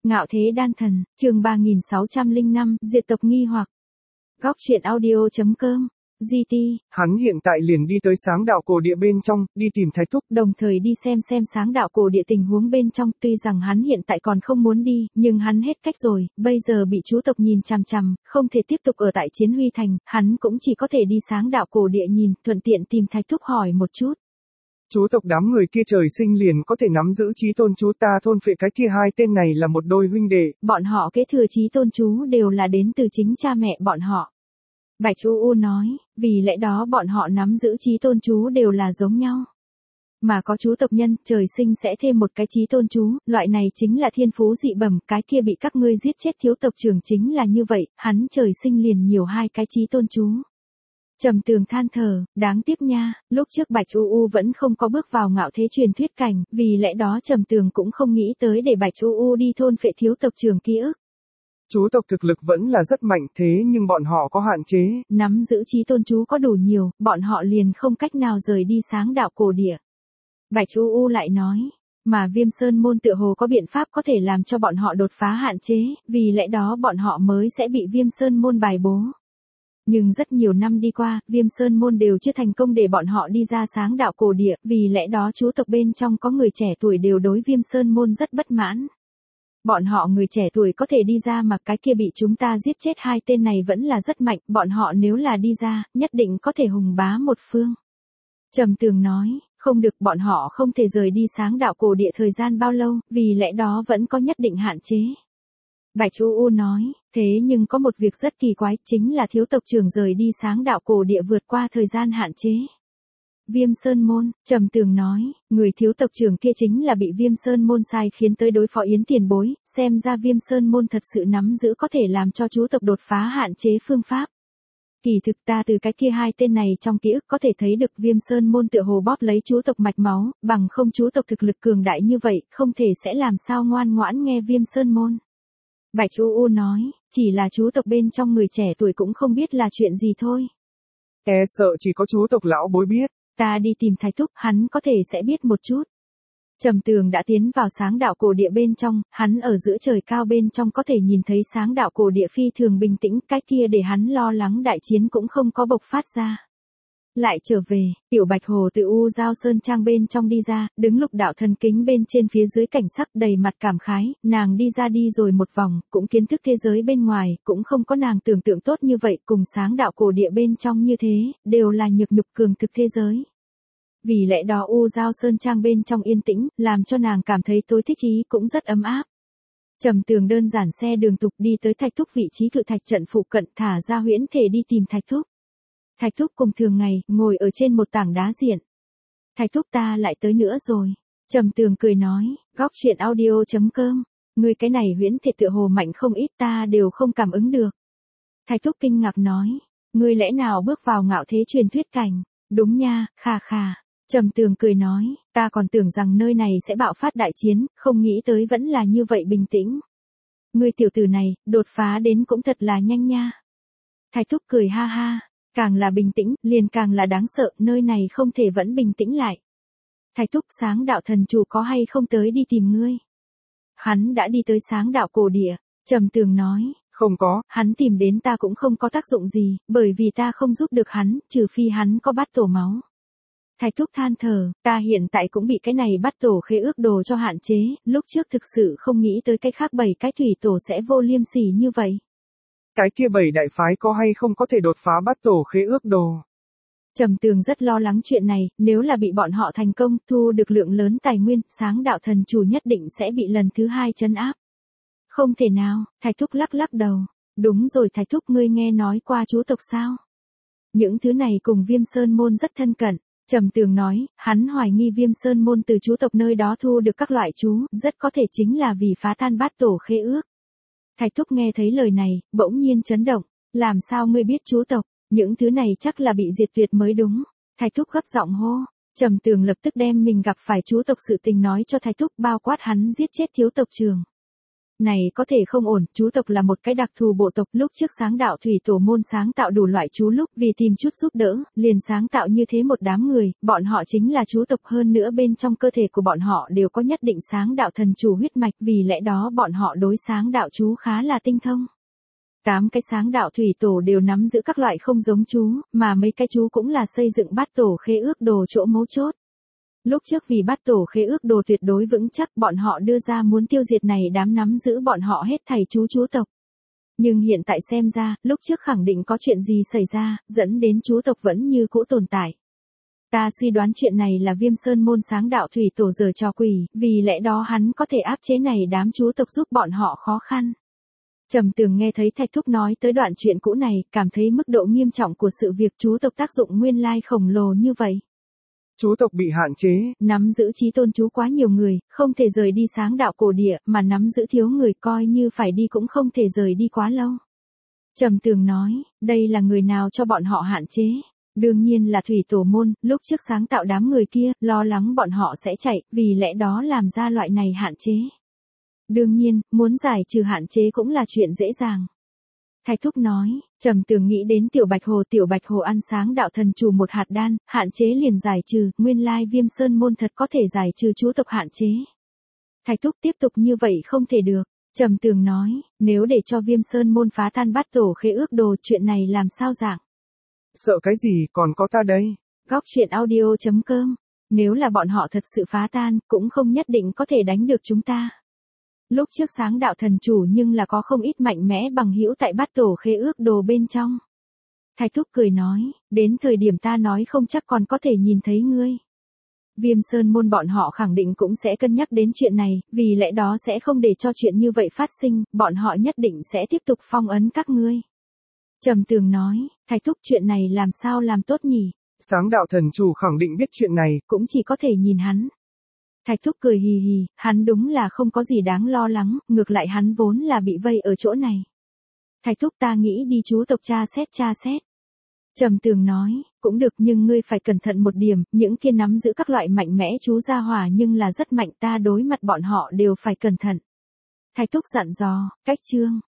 Ngạo thế đan thần, chương 3605, diệt tộc nghi hoặc. Góc truyện audio.com, GT. Hắn hiện tại liền đi tới sáng đạo cổ địa bên trong, đi tìm Thái Thúc. Đồng thời đi xem sáng đạo cổ địa tình huống bên trong, tuy rằng hắn hiện tại còn không muốn đi, nhưng hắn hết cách rồi, bây giờ bị chú tộc nhìn chằm chằm, không thể tiếp tục ở tại Chiến Huy Thành, hắn cũng chỉ có thể đi sáng đạo cổ địa nhìn, thuận tiện tìm Thái Thúc hỏi một chút. Chú tộc đám người kia trời sinh liền có thể nắm giữ chí tôn chú, ta thôn phệ cái kia hai tên này là một đôi huynh đệ. Bọn họ kế thừa chí tôn chú đều là đến từ chính cha mẹ bọn họ. Bạch U nói, vì lẽ đó bọn họ nắm giữ chí tôn chú đều là giống nhau. Mà có chú tộc nhân, trời sinh sẽ thêm một cái chí tôn chú, loại này chính là thiên phú dị bẩm, cái kia bị các ngươi giết chết thiếu tộc trưởng chính là như vậy, hắn trời sinh liền nhiều hai cái chí tôn chú. Trầm Tường than thở, đáng tiếc nha, lúc trước Bạch U vẫn không có bước vào ngạo thế truyền thuyết cảnh, vì lẽ đó Trầm Tường cũng không nghĩ tới để Bạch U đi thôn phệ thiếu tộc trưởng ký ức. Chú tộc thực lực vẫn là rất mạnh thế nhưng bọn họ có hạn chế. Nắm giữ chí tôn chú có đủ nhiều, bọn họ liền không cách nào rời đi sáng đạo cổ địa. Bạch U lại nói, mà Viêm Sơn môn tựa hồ có biện pháp có thể làm cho bọn họ đột phá hạn chế, vì lẽ đó bọn họ mới sẽ bị Viêm Sơn môn bài bố. Nhưng rất nhiều năm đi qua, Viêm Sơn môn đều chưa thành công để bọn họ đi ra sáng đạo cổ địa, vì lẽ đó chú tộc bên trong có người trẻ tuổi đều đối Viêm Sơn môn rất bất mãn. Bọn họ người trẻ tuổi có thể đi ra mà cái kia bị chúng ta giết chết hai tên này vẫn là rất mạnh, bọn họ nếu là đi ra, nhất định có thể hùng bá một phương. Trầm Tường nói, không được, bọn họ không thể rời đi sáng đạo cổ địa thời gian bao lâu, vì lẽ đó vẫn có nhất định hạn chế. Bạch U nói, thế nhưng có một việc rất kỳ quái, chính là thiếu tộc trưởng rời đi sáng đạo cổ địa vượt qua thời gian hạn chế. Viêm Sơn môn, Trầm Tường nói, người thiếu tộc trưởng kia chính là bị Viêm Sơn môn sai khiến tới đối phó Yến tiền bối, xem ra Viêm Sơn môn thật sự nắm giữ có thể làm cho chú tộc đột phá hạn chế phương pháp. Kỳ thực ta từ cái kia hai tên này trong ký ức có thể thấy được Viêm Sơn môn tựa hồ bóp lấy chú tộc mạch máu, bằng không chú tộc thực lực cường đại như vậy, không thể sẽ làm sao ngoan ngoãn nghe Viêm Sơn môn. Bạch U nói, chỉ là chú tộc bên trong người trẻ tuổi cũng không biết là chuyện gì thôi. E sợ chỉ có chú tộc lão bối biết. Ta đi tìm Thái Thúc, hắn có thể sẽ biết một chút. Trầm Tường đã tiến vào sáng đạo cổ địa bên trong, hắn ở giữa trời cao bên trong có thể nhìn thấy sáng đạo cổ địa phi thường bình tĩnh, cái kia để hắn lo lắng đại chiến cũng không có bộc phát ra. Lại trở về, Tiểu Bạch Hồ từ U Giao Sơn Trang bên trong đi ra, đứng lục đạo thần kính bên trên phía dưới cảnh sắc đầy mặt cảm khái, nàng đi ra đi rồi một vòng, cũng kiến thức thế giới bên ngoài, cũng không có nàng tưởng tượng tốt như vậy, cùng sáng đạo cổ địa bên trong như thế, đều là nhược nhục cường thực thế giới. Vì lẽ đó U Giao Sơn Trang bên trong yên tĩnh, làm cho nàng cảm thấy tối thích ý cũng rất ấm áp. Trầm Tường đơn giản xe đường tục đi tới Thạch Thúc vị trí cự thạch trận phụ cận, thả ra huyễn thể đi tìm Thạch Thúc. Thạch Thúc cùng thường ngày, ngồi ở trên một tảng đá diện. Thạch Thúc ta lại tới nữa rồi. Trầm Tường cười nói, góc truyện audio.com, người cái này huyễn thể tựa hồ mạnh không ít ta đều không cảm ứng được. Thạch Thúc kinh ngạc nói, ngươi lẽ nào bước vào ngạo thế truyền thuyết cảnh, đúng nha, khà khà. Trầm Tường cười nói, ta còn tưởng rằng nơi này sẽ bạo phát đại chiến, không nghĩ tới vẫn là như vậy bình tĩnh. Ngươi tiểu tử này, đột phá đến cũng thật là nhanh nha. Thạch Thúc cười ha ha. Càng là bình tĩnh, liền càng là đáng sợ, nơi này không thể vẫn bình tĩnh lại. Thạch Thúc, sáng đạo thần chủ có hay không tới đi tìm ngươi? Hắn đã đi tới sáng đạo cổ địa, Trầm Tường nói. Không có. Hắn tìm đến ta cũng không có tác dụng gì, bởi vì ta không giúp được hắn, trừ phi hắn có bát tổ máu. Thạch Thúc than thở, ta hiện tại cũng bị cái này bát tổ khế ước đồ cho hạn chế, lúc trước thực sự không nghĩ tới cái khác 7 cái thủy tổ sẽ vô liêm sỉ như vậy. Cái kia 7 đại phái có hay không có thể đột phá bát tổ khế ước đồ. Trầm Tường rất lo lắng chuyện này, nếu là bị bọn họ thành công, thu được lượng lớn tài nguyên, sáng đạo thần chủ nhất định sẽ bị lần thứ 2 trấn áp. Không thể nào, Thạch Thúc lắc lắc đầu. Đúng rồi Thạch Thúc, ngươi nghe nói qua chú tộc sao? Những thứ này cùng Viêm Sơn môn rất thân cận. Trầm Tường nói, hắn hoài nghi Viêm Sơn môn từ chú tộc nơi đó thu được các loại chú, rất có thể chính là vì phá tan bát tổ khế ước. Thạch Thúc nghe thấy lời này, bỗng nhiên chấn động, làm sao ngươi biết chú tộc, những thứ này chắc là bị diệt tuyệt mới đúng. Thạch Thúc gấp giọng hô, Trầm Tường lập tức đem mình gặp phải chú tộc sự tình nói cho Thạch Thúc, bao quát hắn giết chết thiếu tộc trưởng. Này có thể không ổn, chú tộc là một cái đặc thù bộ tộc, lúc trước sáng đạo thủy tổ môn sáng tạo đủ loại chú lúc vì tìm chút giúp đỡ, liền sáng tạo như thế một đám người, bọn họ chính là chú tộc, hơn nữa bên trong cơ thể của bọn họ đều có nhất định sáng đạo thần chủ huyết mạch, vì lẽ đó bọn họ đối sáng đạo chú khá là tinh thông. 8 cái sáng đạo thủy tổ đều nắm giữ các loại không giống chú, mà mấy cái chú cũng là xây dựng bát tổ khế ước đồ chỗ mấu chốt. Lúc trước vì bát tổ khế ước đồ tuyệt đối vững chắc, bọn họ đưa ra muốn tiêu diệt này đám nắm giữ bọn họ hết thảy chú tộc. Nhưng hiện tại xem ra, lúc trước khẳng định có chuyện gì xảy ra, dẫn đến chú tộc vẫn như cũ tồn tại. Ta suy đoán chuyện này là Viêm Sơn môn sáng đạo thủy tổ giở trò quỷ, vì lẽ đó hắn có thể áp chế này đám chú tộc giúp bọn họ khó khăn. Trầm Tường nghe thấy Thạch Thúc nói tới đoạn chuyện cũ này, cảm thấy mức độ nghiêm trọng của sự việc chú tộc tác dụng nguyên lai khổng lồ như vậy. Chú tộc bị hạn chế. Nắm giữ chí tôn chú quá nhiều người, không thể rời đi sáng đạo cổ địa, mà nắm giữ thiếu người coi như phải đi cũng không thể rời đi quá lâu. Trầm Tường nói, đây là người nào cho bọn họ hạn chế? Đương nhiên là thủy tổ môn, lúc trước sáng tạo đám người kia, lo lắng bọn họ sẽ chạy, vì lẽ đó làm ra loại này hạn chế. Đương nhiên, muốn giải trừ hạn chế cũng là chuyện dễ dàng. Thạch Thúc nói, Trầm Tường nghĩ đến tiểu bạch hồ ăn sáng đạo thần chủ một hạt đan, hạn chế liền giải trừ, nguyên lai Viêm Sơn môn thật có thể giải trừ chú tộc hạn chế. Thạch Thúc tiếp tục như vậy không thể được. Trầm Tường nói, nếu để cho Viêm Sơn môn phá tan bát tổ khế ước đồ, chuyện này làm sao dạng? Sợ cái gì, còn có ta đây. Góc truyện audio.com. Nếu là bọn họ thật sự phá tan, cũng không nhất định có thể đánh được chúng ta. Lúc trước sáng đạo thần chủ nhưng là có không ít mạnh mẽ bằng hữu tại bát tổ khế ước đồ bên trong. Thạch Thúc cười nói, đến thời điểm ta nói không chắc còn có thể nhìn thấy ngươi. Viêm Sơn môn bọn họ khẳng định cũng sẽ cân nhắc đến chuyện này, vì lẽ đó sẽ không để cho chuyện như vậy phát sinh, bọn họ nhất định sẽ tiếp tục phong ấn các ngươi. Trầm Tường nói, Thạch Thúc chuyện này làm sao làm tốt nhỉ? Sáng đạo thần chủ khẳng định biết chuyện này, cũng chỉ có thể nhìn hắn. Thạch Thúc cười hì hì, hắn đúng là không có gì đáng lo lắng, ngược lại hắn vốn là bị vây ở chỗ này. Thạch Thúc ta nghĩ đi chú tộc tra xét. Trầm Tường nói, cũng được nhưng ngươi phải cẩn thận một điểm, những kia nắm giữ các loại mạnh mẽ chú gia hỏa nhưng là rất mạnh, ta đối mặt bọn họ đều phải cẩn thận. Thạch Thúc dặn dò, cách chương.